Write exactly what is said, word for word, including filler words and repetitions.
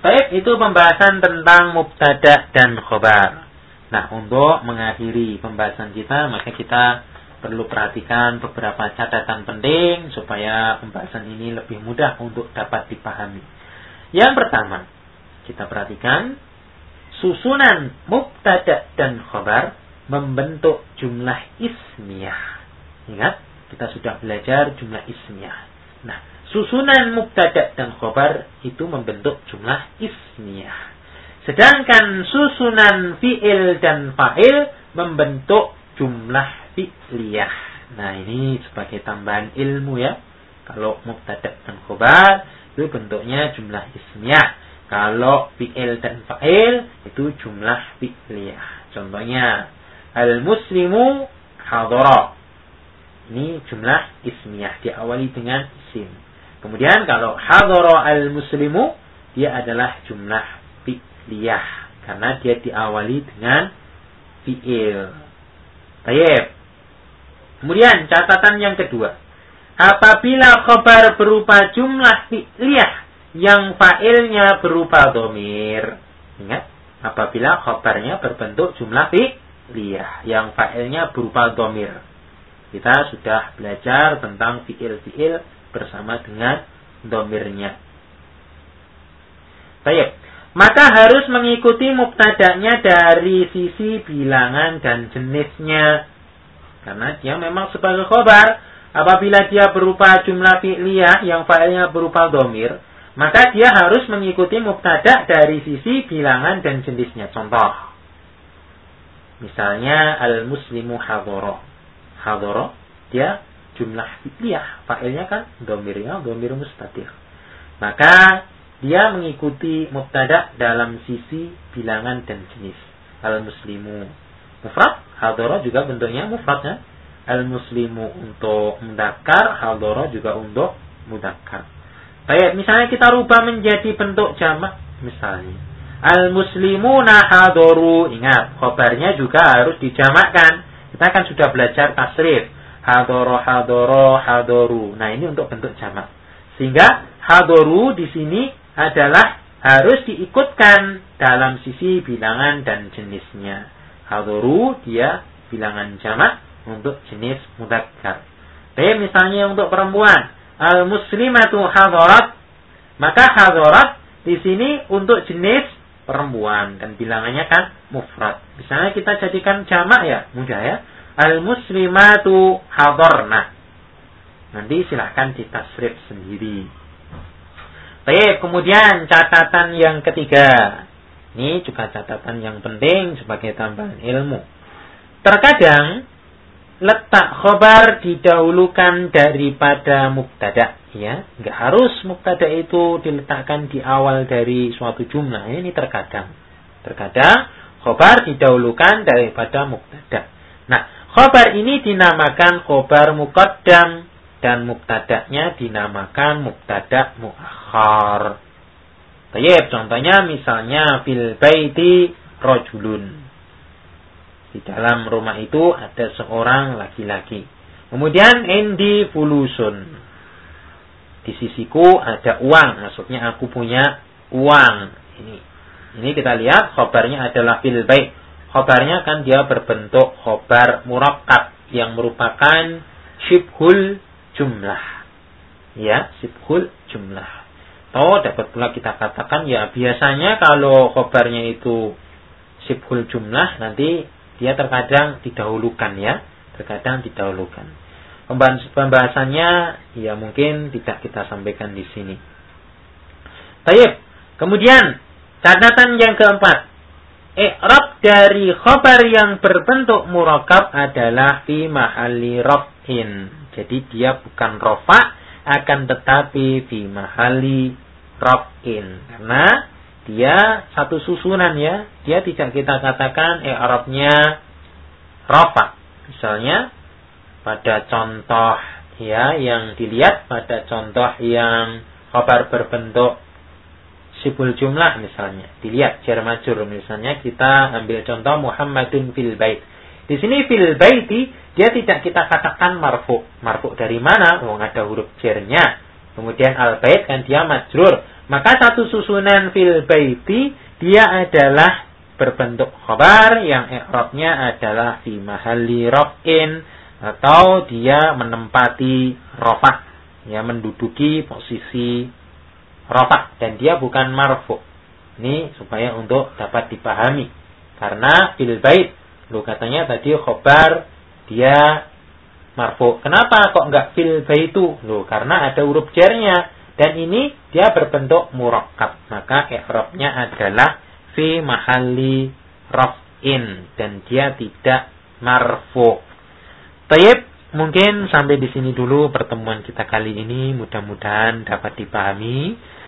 Baik, itu pembahasan tentang mubtada dan khobar. Nah, untuk mengakhiri pembahasan kita, maka kita perlu perhatikan beberapa catatan penting supaya pembahasan ini lebih mudah untuk dapat dipahami. Yang pertama, kita perhatikan susunan mubtada dan khobar membentuk jumlah ismiyah. Ingat, kita sudah belajar jumlah ismiyah. Nah, susunan mubtada dan khobar itu membentuk jumlah ismiyah. Sedangkan susunan fi'il dan fa'il membentuk jumlah fi'liyah. Nah, ini sebagai tambahan ilmu ya. Kalau mubtada dan khobar itu bentuknya jumlah ismiyah. Kalau fi'il dan fa'il itu jumlah fi'liyah. Contohnya, al-muslimu hadara. Ini jumlah ismiyah, diawali dengan isim. Kemudian kalau hadara al-muslimu, dia adalah jumlah fi'liyah. Karena dia diawali dengan fi'il. Baik. Kemudian catatan yang kedua. Apabila khobar berupa jumlah fi'liyah yang fa'ilnya berupa dhamir. Ingat, apabila khobarnya berbentuk jumlah fi'liyah yang fa'ilnya berupa dhamir. Kita sudah belajar tentang fi'il-fi'il bersama dengan dhamirnya. Baik. Maka harus mengikuti mubtada'nya dari sisi bilangan dan jenisnya. Karena dia memang sebagai khobar. Apabila dia berupa jumlah fi'liyah yang fa'ilnya berupa dhamir, maka dia harus mengikuti mubtada' dari sisi bilangan dan jenisnya. Contoh. Misalnya al-muslimu hadara. Hadara, dia jumlah fi'liyah. Fa'ilnya kan dhamirnya, dhamir mustatir. Maka dia mengikuti mubtada' dalam sisi bilangan dan jenis. Al-muslimu mufrad, hadara juga bentuknya mufrad ya. Al-muslimu untuk mudzakkar, hadara juga untuk mudzakkar. Baik, misalnya kita rubah menjadi bentuk jamak, misalnya al-muslimuna hadaru. Ingat, khobarnya juga harus dijamakkan. Kita kan sudah belajar tasrif. Hadara, hadara, hadaru. Nah, ini untuk bentuk jamak. Sehingga hadaru di sini adalah harus diikutkan dalam sisi bilangan dan jenisnya. Hadaru dia bilangan jamak untuk jenis mudzakkar. Baik, misalnya untuk perempuan, al-muslimatu hadarat, maka hadarat di sini untuk jenis perempuan dan bilangannya kan mufrad. Misalnya kita jadikan jamak ya, mudah ya. Al-muslimatu hadarna. Nanti silahkan ditasrif sendiri. Baik, kemudian catatan yang ketiga. Ini juga catatan yang penting sebagai tambahan ilmu. Terkadang letak khobar didahulukan daripada mubtada, ya. Enggak harus mubtada itu diletakkan di awal dari suatu jumlah. Ini terkadang. Terkadang khobar didahulukan daripada mubtada. Nah, khobar ini dinamakan khobar muqaddam dan mubtada'nya dinamakan mubtada' muakhar. Baik, contohnya misalnya fil baiti rajulun. Di dalam rumah itu ada seorang laki-laki. Kemudian indi fulusun. Di sisiku ada uang. Maksudnya aku punya uang. Ini ini kita lihat khobarnya adalah fil bait. Khobarnya kan dia berbentuk khobar murakkab yang merupakan syibhul jumlah. Ya, syibhul jumlah. Atau dapat pula kita katakan ya biasanya kalau khobarnya itu syibhul jumlah nanti dia terkadang didahulukan ya, terkadang didahulukan. Pembahasannya ya mungkin tidak kita sampaikan di sini. Baik. Kemudian catatan yang keempat, i'rab dari khabar yang berbentuk murakkab adalah fi mahalli raf'in. Jadi dia bukan rafa, akan tetapi fi mahalli raf'in. Karena dia satu susunan ya. Dia tidak kita katakan i'rabnya rafa. Misalnya pada contoh ya yang dilihat pada contoh yang khabar berbentuk sibul jumlah misalnya. Dilihat jar majrur misalnya kita ambil contoh Muhammadun fil bait. Di sini fil baiti dia tidak kita katakan marfu. Marfu dari mana? Oh, ada huruf jarnya. Kemudian al-bait kan dia majrur. Maka satu susunan fil baiti dia adalah berbentuk khabar yang i'rabnya adalah fi mahalli raf'in, atau dia menempati rafah, ya menduduki posisi rafah, dan dia bukan marfu. Ini supaya untuk dapat dipahami. Karena fil bait, lu katanya tadi khabar dia marfu. Kenapa kok enggak fil baitu? Lu karena ada huruf jarnya, dan ini dia berbentuk murakkab. Maka i'rabnya adalah fi mahalli raf'in, dan dia tidak marfu. Tayyib, mungkin sampai di sini dulu pertemuan kita kali ini, mudah-mudahan dapat dipahami.